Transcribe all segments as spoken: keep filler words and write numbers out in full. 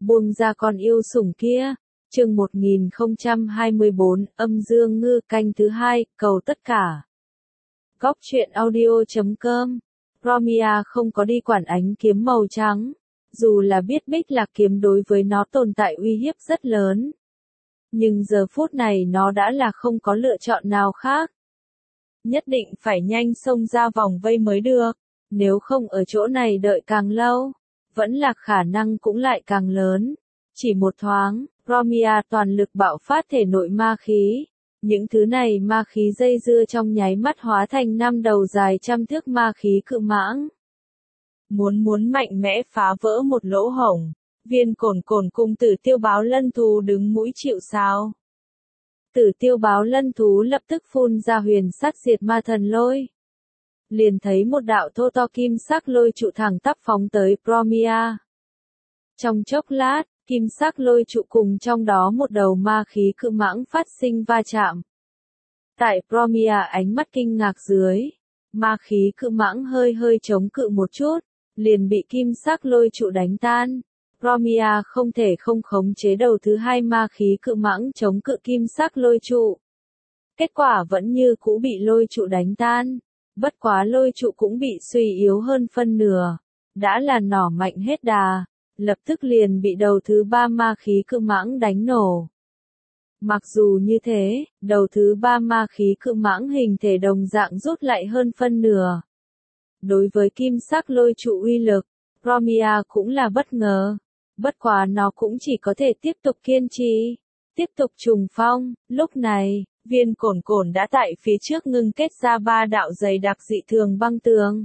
buông ra con yêu sủng kia. Chương một nghìn không trăm hai mươi bốn, âm dương ngư canh thứ hai, cầu tất cả. Góc truyện audio chấm com. Romia không có đi quản ánh kiếm màu trắng, dù là biết Bích Lạc kiếm đối với nó tồn tại uy hiếp rất lớn. Nhưng giờ phút này nó đã là không có lựa chọn nào khác. Nhất định phải nhanh xông ra vòng vây mới được, nếu không ở chỗ này đợi càng lâu, vẫn là khả năng cũng lại càng lớn. Chỉ một thoáng, Romia toàn lực bạo phát thể nội ma khí. Những thứ này ma khí dây dưa trong nháy mắt hóa thành năm đầu dài trăm thước ma khí cự mãng. Muốn muốn mạnh mẽ phá vỡ một lỗ hổng, Viên Cổn Cổn cùng Tử Tiêu Báo Lân Thú đứng mũi chịu sào. Tử Tiêu Báo Lân Thú lập tức phun ra huyền sắc diệt ma thần lôi. Liền thấy một đạo thô to kim sắc lôi trụ thẳng tắp phóng tới Romia. Trong chốc lát, kim sắc lôi trụ cùng trong đó một đầu ma khí cự mãng phát sinh va chạm. Tại Romia ánh mắt kinh ngạc dưới, ma khí cự mãng hơi hơi chống cự một chút, liền bị kim sắc lôi trụ đánh tan. Romia không thể không khống chế đầu thứ hai ma khí cự mãng chống cự kim sắc lôi trụ. Kết quả vẫn như cũ bị lôi trụ đánh tan, bất quá lôi trụ cũng bị suy yếu hơn phân nửa, đã là nỏ mạnh hết đà, lập tức liền bị đầu thứ ba ma khí cự mãng đánh nổ. Mặc dù như thế, đầu thứ ba ma khí cự mãng hình thể đồng dạng rút lại hơn phân nửa. Đối với kim sắc lôi trụ uy lực, Romia cũng là bất ngờ. Bất quá nó cũng chỉ có thể tiếp tục kiên trì, tiếp tục trùng phong. Lúc này, Viên Cổn Cổn đã tại phía trước ngưng kết ra ba đạo dày đặc dị thường băng tường.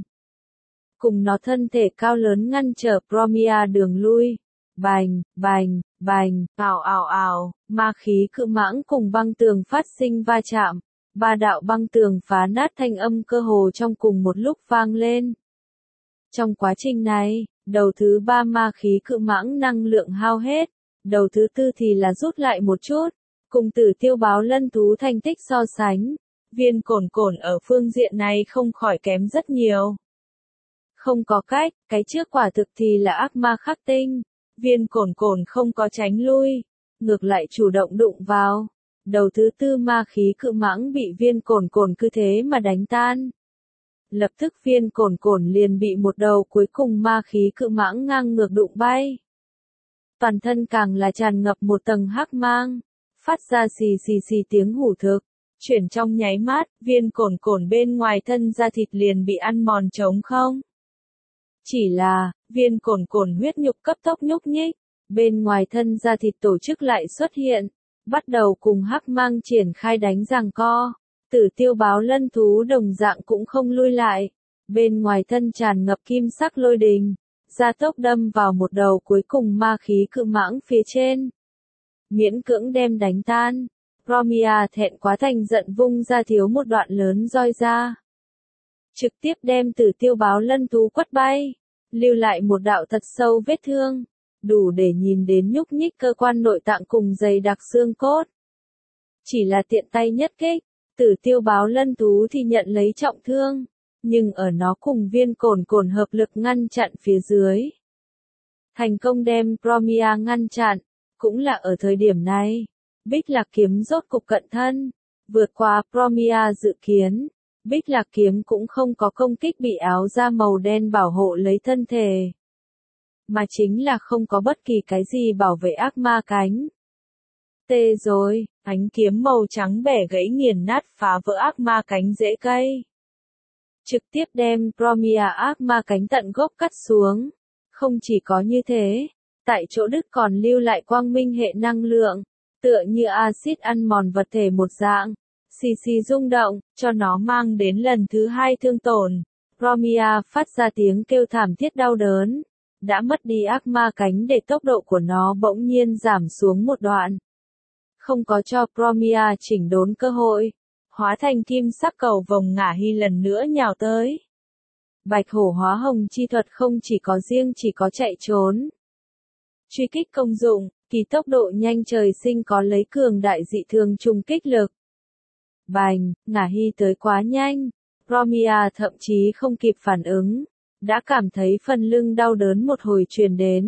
Cùng nó thân thể cao lớn ngăn trở Romia đường lui. Bành, bành, bành, ào ào ào, ma khí cự mãng cùng băng tường phát sinh va chạm. Ba đạo băng tường phá nát thanh âm cơ hồ trong cùng một lúc vang lên. Trong quá trình này, đầu thứ ba ma khí cự mãng năng lượng hao hết, đầu thứ tư thì là rút lại một chút, cùng Tử Tiêu Báo Lân Thú thành tích so sánh, Viên Cổn Cổn ở phương diện này không khỏi kém rất nhiều. Không có cách, cái trước quả thực thì là ác ma khắc tinh, Viên Cổn Cổn không có tránh lui, ngược lại chủ động đụng vào. Đầu thứ tư ma khí cự mãng bị Viên Cổn Cổn cứ thế mà đánh tan. Lập tức Viên Cổn Cổn liền bị một đầu cuối cùng ma khí cự mãng ngang ngược đụng bay. Toàn thân càng là tràn ngập một tầng hắc mang, phát ra xì xì xì tiếng hủ thực, chuyển trong nháy mắt, Viên Cổn Cổn bên ngoài thân da thịt liền bị ăn mòn trống không. Chỉ là, Viên Cổn Cổn huyết nhục cấp tốc nhúc nhích, bên ngoài thân da thịt tổ chức lại xuất hiện, bắt đầu cùng hắc mang triển khai đánh giằng co. Tử Tiêu Báo Lân Thú đồng dạng cũng không lui lại, bên ngoài thân tràn ngập kim sắc lôi đình, gia tốc đâm vào một đầu cuối cùng ma khí cự mãng phía trên. Miễn cưỡng đem đánh tan, Romia thẹn quá thành giận vung ra thiếu một đoạn lớn roi ra. Trực tiếp đem Tử Tiêu Báo Lân Thú quất bay, lưu lại một đạo thật sâu vết thương, đủ để nhìn đến nhúc nhích cơ quan nội tạng cùng dày đặc xương cốt. Chỉ là tiện tay nhất kích, Tử Tiêu Báo Lân Thú thì nhận lấy trọng thương, nhưng ở nó cùng Viên Cổn Cổn hợp lực ngăn chặn phía dưới. Thành công đem Romia ngăn chặn, cũng là ở thời điểm này, Bích Lạc kiếm rốt cục cận thân, vượt qua Romia dự kiến, Bích Lạc kiếm cũng không có công kích bị áo da màu đen bảo hộ lấy thân thể, mà chính là không có bất kỳ cái gì bảo vệ ác ma cánh. Tê rồi, ánh kiếm màu trắng bẻ gãy nghiền nát phá vỡ ác ma cánh rễ cây. Trực tiếp đem Romia ác ma cánh tận gốc cắt xuống. Không chỉ có như thế, tại chỗ đứt còn lưu lại quang minh hệ năng lượng, tựa như axit ăn mòn vật thể một dạng, xì xì rung động, cho nó mang đến lần thứ hai thương tổn. Romia phát ra tiếng kêu thảm thiết đau đớn, đã mất đi ác ma cánh để tốc độ của nó bỗng nhiên giảm xuống một đoạn. Không có cho Romia chỉnh đốn cơ hội, hóa thành kim sắc cầu vồng ngả hy lần nữa nhào tới. Bạch hổ hóa hồng chi thuật không chỉ có riêng chỉ có chạy trốn. Truy kích công dụng, kỳ tốc độ nhanh trời sinh có lấy cường đại dị thường trùng kích lực. Bành, ngả hy tới quá nhanh, Romia thậm chí không kịp phản ứng, đã cảm thấy phần lưng đau đớn một hồi truyền đến,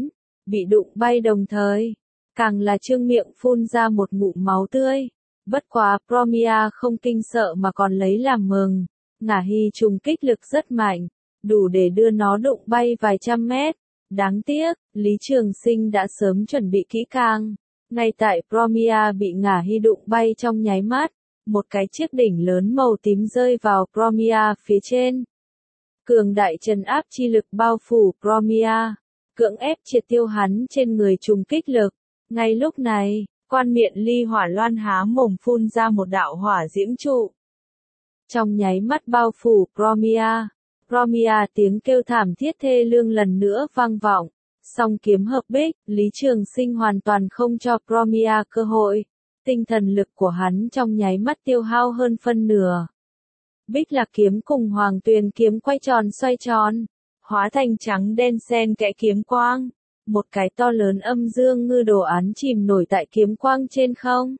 bị đụng bay đồng thời. Càng là trương miệng phun ra một ngụm máu tươi. Bất quá Promia không kinh sợ mà còn lấy làm mừng. Ngả hy trùng kích lực rất mạnh, đủ để đưa nó đụng bay vài trăm mét. Đáng tiếc, Lý Trường Sinh đã sớm chuẩn bị kỹ càng. Ngay tại Promia bị ngả hy đụng bay trong nháy mắt, một cái chiếc đỉnh lớn màu tím rơi vào Promia phía trên. Cường đại trấn áp chi lực bao phủ Promia, cưỡng ép triệt tiêu hắn trên người trùng kích lực. Ngay lúc này, quan miệng ly hỏa loan há mồm phun ra một đạo hỏa diễm trụ. Trong nháy mắt bao phủ Promia, Promia tiếng kêu thảm thiết thê lương lần nữa vang vọng. Song kiếm hợp bích, Lý Trường Sinh hoàn toàn không cho Promia cơ hội. Tinh thần lực của hắn trong nháy mắt tiêu hao hơn phân nửa. Bích Lạc kiếm cùng Hoàng Tuyền kiếm quay tròn xoay tròn, hóa thành trắng đen xen kẽ kiếm quang. Một cái to lớn âm dương ngư đồ án chìm nổi tại kiếm quang trên không.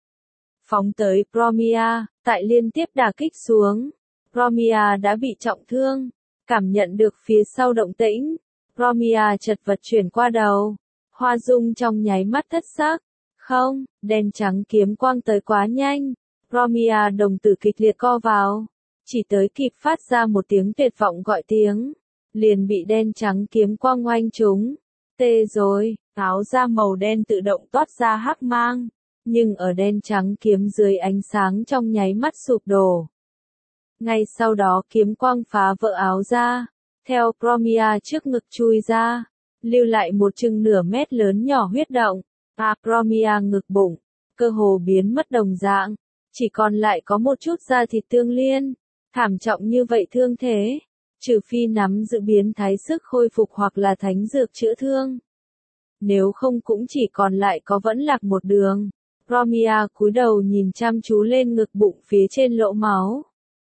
Phóng tới Promia, tại liên tiếp đả kích xuống, Promia đã bị trọng thương. Cảm nhận được phía sau động tĩnh, Promia chật vật chuyển qua đầu. Hoa Dung trong nháy mắt thất sắc. Không, đen trắng kiếm quang tới quá nhanh. Promia đồng tử kịch liệt co vào. Chỉ tới kịp phát ra một tiếng tuyệt vọng gọi tiếng. Liền bị đen trắng kiếm quang oanh trúng. Tê rồi, áo da màu đen tự động toát ra hắc mang. Nhưng ở đen trắng kiếm dưới ánh sáng trong nháy mắt sụp đổ. Ngay sau đó kiếm quang phá vỡ áo da. Theo Promia trước ngực chui ra. Lưu lại một chừng nửa mét lớn nhỏ huyết động. À, Promia ngực bụng, cơ hồ biến mất đồng dạng, chỉ còn lại có một chút da thịt tương liên. Thảm trọng như vậy thương thế, trừ phi nắm giữ biến thái sức khôi phục hoặc là thánh dược chữa thương. Nếu không cũng chỉ còn lại có vẫn lạc một đường. Promia cúi đầu nhìn chăm chú lên ngực bụng phía trên lỗ máu.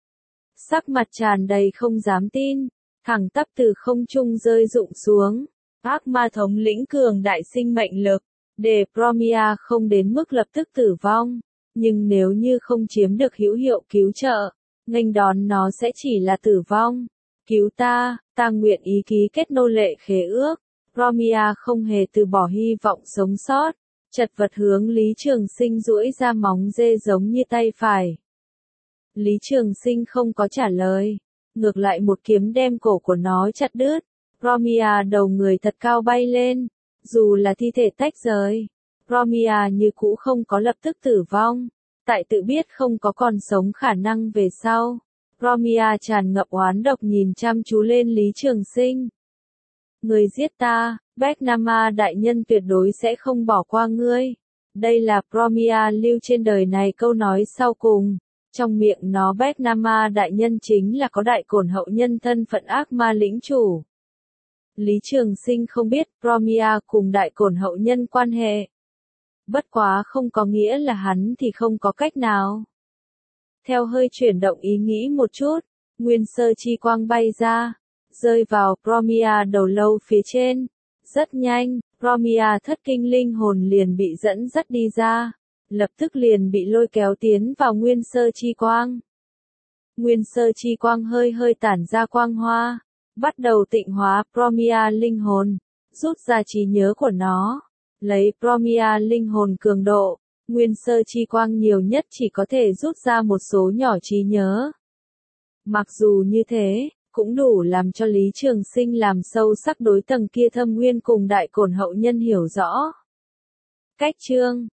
Sắc mặt tràn đầy không dám tin, thẳng tắp từ không trung rơi rụng xuống. Ác ma thống lĩnh cường đại sinh mệnh lực. Để Promia không đến mức lập tức tử vong, nhưng nếu như không chiếm được hữu hiệu cứu trợ, nghênh đón nó sẽ chỉ là tử vong. Cứu ta, ta nguyện ý ký kết nô lệ khế ước. Promia không hề từ bỏ hy vọng sống sót, chật vật hướng Lý Trường Sinh duỗi ra móng dê giống như tay phải. Lý Trường Sinh không có trả lời, ngược lại một kiếm đem cổ của nó chặt đứt. Promia đầu người thật cao bay lên. Dù là thi thể tách rời, Promia như cũ không có lập tức tử vong. Tại tự biết không có còn sống khả năng về sau, Promia tràn ngập oán độc nhìn chăm chú lên Lý Trường Sinh. Người giết ta, Becnama đại nhân tuyệt đối sẽ không bỏ qua ngươi. Đây là Promia lưu trên đời này câu nói sau cùng. Trong miệng nó Becnama đại nhân chính là có đại cổn hậu nhân thân phận ác ma lĩnh chủ. Lý Trường Sinh không biết Promia cùng đại cổn hậu nhân quan hệ. Bất quá không có nghĩa là hắn thì không có cách nào. Theo hơi chuyển động ý nghĩ một chút, nguyên sơ chi quang bay ra, rơi vào Promia đầu lâu phía trên. Rất nhanh, Promia thất kinh linh hồn liền bị dẫn dắt đi ra, lập tức liền bị lôi kéo tiến vào nguyên sơ chi quang. Nguyên sơ chi quang hơi hơi tản ra quang hoa, bắt đầu tịnh hóa Promia linh hồn, rút ra trí nhớ của nó. Lấy Promia linh hồn cường độ, nguyên sơ chi quang nhiều nhất chỉ có thể rút ra một số nhỏ trí nhớ. Mặc dù như thế, cũng đủ làm cho Lý Trường Sinh làm sâu sắc đối tầng kia thâm nguyên cùng đại cổn hậu nhân hiểu rõ. Cách chương